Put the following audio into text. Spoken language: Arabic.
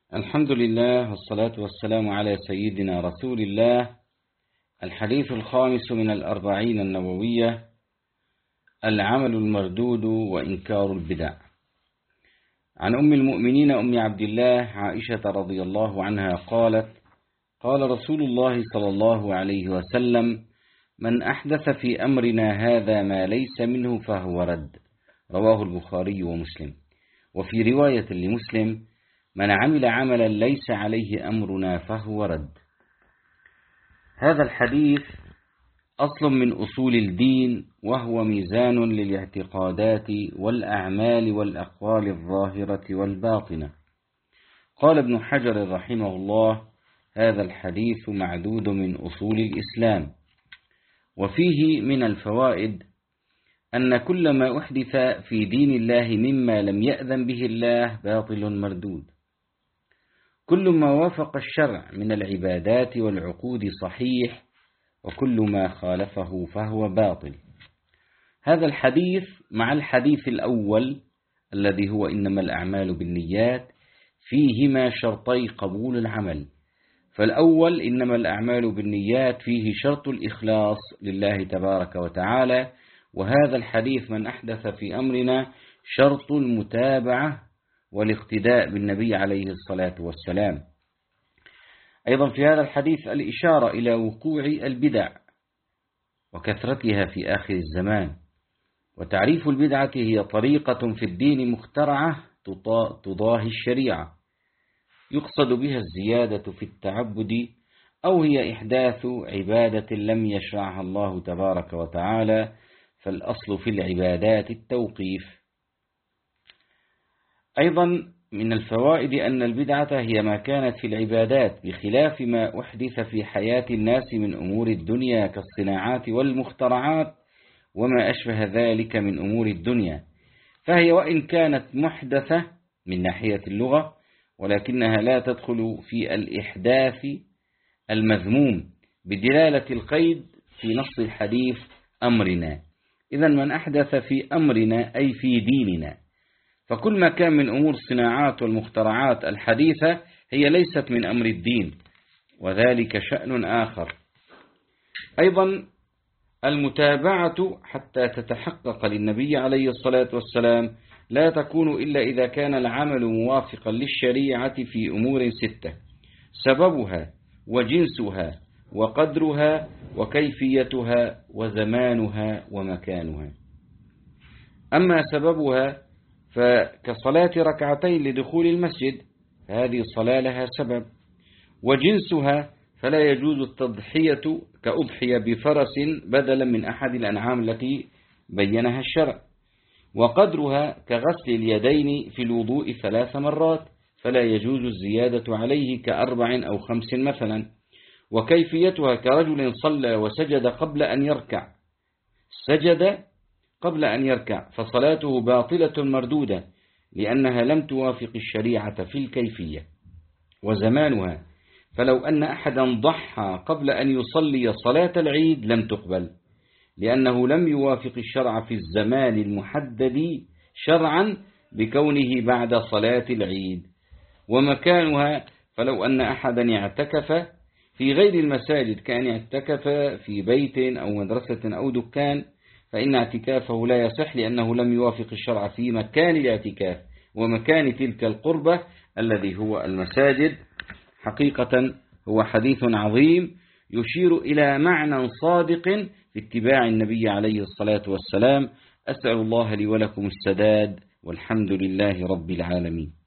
الحمد لله والصلاة والسلام على سيدنا رسول الله. الحديث الخامس من الأربعين النووية: العمل المردود وإنكار البدع. عن أم المؤمنين أم عبد الله عائشة رضي الله عنها قالت: قال رسول الله صلى الله عليه وسلم: من أحدث في أمرنا هذا ما ليس منه فهو رد. رواه البخاري ومسلم. وفي رواية لمسلم: من عمل عملا ليس عليه أمرنا فهو رد. هذا الحديث أصل من أصول الدين، وهو ميزان للاعتقادات والأعمال والأقوال الظاهرة والباطنة. قال ابن حجر رحمه الله: هذا الحديث معدود من أصول الإسلام. وفيه من الفوائد أن كل ما أحدث في دين الله مما لم يأذن به الله باطل مردود. كل ما وافق الشرع من العبادات والعقود صحيح، وكل ما خالفه فهو باطل. هذا الحديث مع الحديث الأول الذي هو إنما الأعمال بالنيات فيهما شرطي قبول العمل. فالأول إنما الأعمال بالنيات فيه شرط الإخلاص لله تبارك وتعالى، وهذا الحديث من أحدث في أمرنا شرط المتابعة والاقتداء بالنبي عليه الصلاة والسلام. أيضا في هذا الحديث الإشارة إلى وقوع البدع وكثرتها في آخر الزمان. وتعريف البدعة هي طريقة في الدين مخترعة تضاهي الشريعة، يقصد بها الزيادة في التعبد، أو هي إحداث عبادة لم يشرعها الله تبارك وتعالى، فالأصل في العبادات التوقيف. أيضا من الفوائد أن البدعة هي ما كانت في العبادات بخلاف ما أحدث في حياة الناس من أمور الدنيا كالصناعات والمخترعات وما أشبه ذلك من أمور الدنيا، فهي وإن كانت محدثة من ناحية اللغة، ولكنها لا تدخل في الإحداث المذموم بدلالة القيد في نص الحديث أمرنا. إذن من أحدث في أمرنا أي في ديننا، فكل ما كان من أمور الصناعات والمخترعات الحديثة هي ليست من أمر الدين، وذلك شأن آخر. أيضا المتابعة حتى تتحقق للنبي عليه الصلاة والسلام لا تكون إلا إذا كان العمل موافقا للشريعة في أمور 6: سببها وجنسها وقدرها وكيفيتها وزمانها ومكانها. أما سببها فكصلاة ركعتين لدخول المسجد، هذه الصلاة لها سبب. وجنسها فلا يجوز التضحية كأضحية بفرس بدلا من أحد الأنعام التي بينها الشرع. وقدرها كغسل اليدين في الوضوء 3 مرات، فلا يجوز الزيادة عليه ك4 أو 5 مثلا. وكيفيتها كرجل صلى وسجد قبل أن يركع، سجد قبل أن يركع، فصلاته باطلة مردودة لأنها لم توافق الشريعة في الكيفية. وزمانها فلو أن أحدا ضحى قبل أن يصلي صلاة العيد لم تقبل، لأنه لم يوافق الشرع في الزمان المحدد شرعا بكونه بعد صلاة العيد. ومكانها فلو أن أحدا اعتكف في غير المساجد، كان اعتكف في بيت أو مدرسة أو دكان، فإن اعتكافه لا يصح لأنه لم يوافق الشرع في مكان الاعتكاف ومكان تلك القربة الذي هو المساجد. حقيقة هو حديث عظيم يشير إلى معنى صادق في اتباع النبي عليه الصلاة والسلام. أسأل الله لي ولكم السداد، والحمد لله رب العالمين.